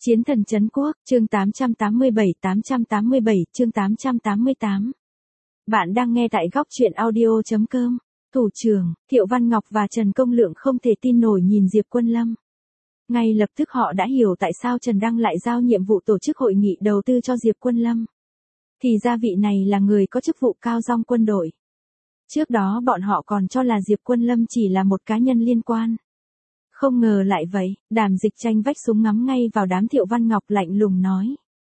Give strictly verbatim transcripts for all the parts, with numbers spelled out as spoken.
Chiến thần trấn quốc, chương tám trăm tám mươi bảy, tám trăm tám mươi bảy, chương tám trăm tám mươi tám. Bạn đang nghe tại góc truyện audio chấm com. Thủ trưởng, Thiệu Văn Ngọc và Trần Công Lượng không thể tin nổi nhìn Diệp Quân Lâm. Ngay lập tức họ đã hiểu tại sao Trần Đăng lại giao nhiệm vụ tổ chức hội nghị đầu tư cho Diệp Quân Lâm. Thì ra vị này là người có chức vụ cao trong quân đội. Trước đó bọn họ còn cho là Diệp Quân Lâm chỉ là một cá nhân liên quan. Không ngờ lại vậy, Đàm Dịch Tranh vách súng ngắm ngay vào đám Thiệu Văn Ngọc lạnh lùng nói.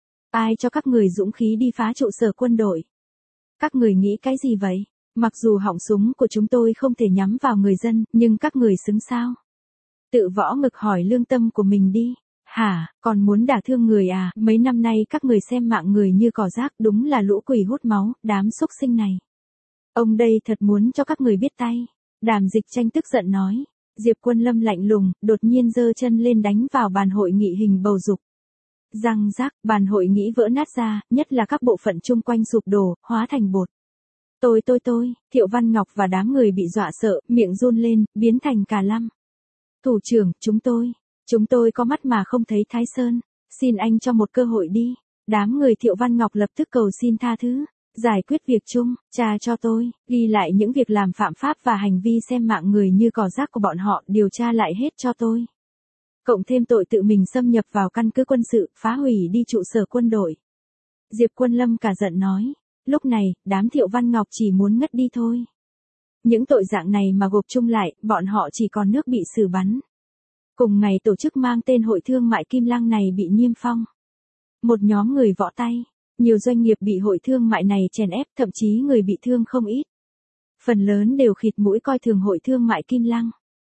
Ai cho các người dũng khí đi phá trụ sở quân đội? Các người nghĩ cái gì vậy? Mặc dù họng súng của chúng tôi không thể nhắm vào người dân, nhưng các người xứng sao? Tự võ ngực hỏi lương tâm của mình đi. Hả, còn muốn đả thương người à? Mấy năm nay các người xem mạng người như cỏ rác, đúng là lũ quỷ hút máu, đám xúc sinh này. Ông đây thật muốn cho các người biết tay. Đàm Dịch Tranh tức giận nói. Diệp Quân Lâm lạnh lùng, đột nhiên giơ chân lên đánh vào bàn hội nghị hình bầu dục. Răng rác, bàn hội nghị vỡ nát ra, nhất là các bộ phận chung quanh sụp đổ, hóa thành bột. Tôi tôi tôi, Thiệu Văn Ngọc và đám người bị dọa sợ, miệng run lên, biến thành cà lăm. Thủ trưởng, chúng tôi, chúng tôi có mắt mà không thấy Thái Sơn, xin anh cho một cơ hội đi. Đám người Thiệu Văn Ngọc lập tức cầu xin tha thứ. Giải quyết việc chung, tra cho tôi, ghi lại những việc làm phạm pháp và hành vi xem mạng người như cỏ rác của bọn họ, điều tra lại hết cho tôi. Cộng thêm tội tự mình xâm nhập vào căn cứ quân sự, phá hủy đi trụ sở quân đội. Diệp Quân Lâm cả giận nói, lúc này, đám Thiệu Văn Ngọc chỉ muốn ngất đi thôi. Những tội dạng này mà gộp chung lại, bọn họ chỉ còn nước bị xử bắn. Cùng ngày tổ chức mang tên Hội Thương mại Kim Lăng này bị niêm phong. Một nhóm người võ tay. Nhiều doanh nghiệp bị hội thương mại này chèn ép, thậm chí người bị thương không ít. Phần lớn đều khịt mũi coi thường hội thương mại Kim Lăng.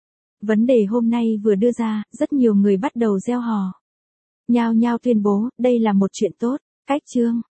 Vấn đề hôm nay vừa đưa ra, rất nhiều người bắt đầu reo hò. Nhao nhao tuyên bố, đây là một chuyện tốt. Cách chương,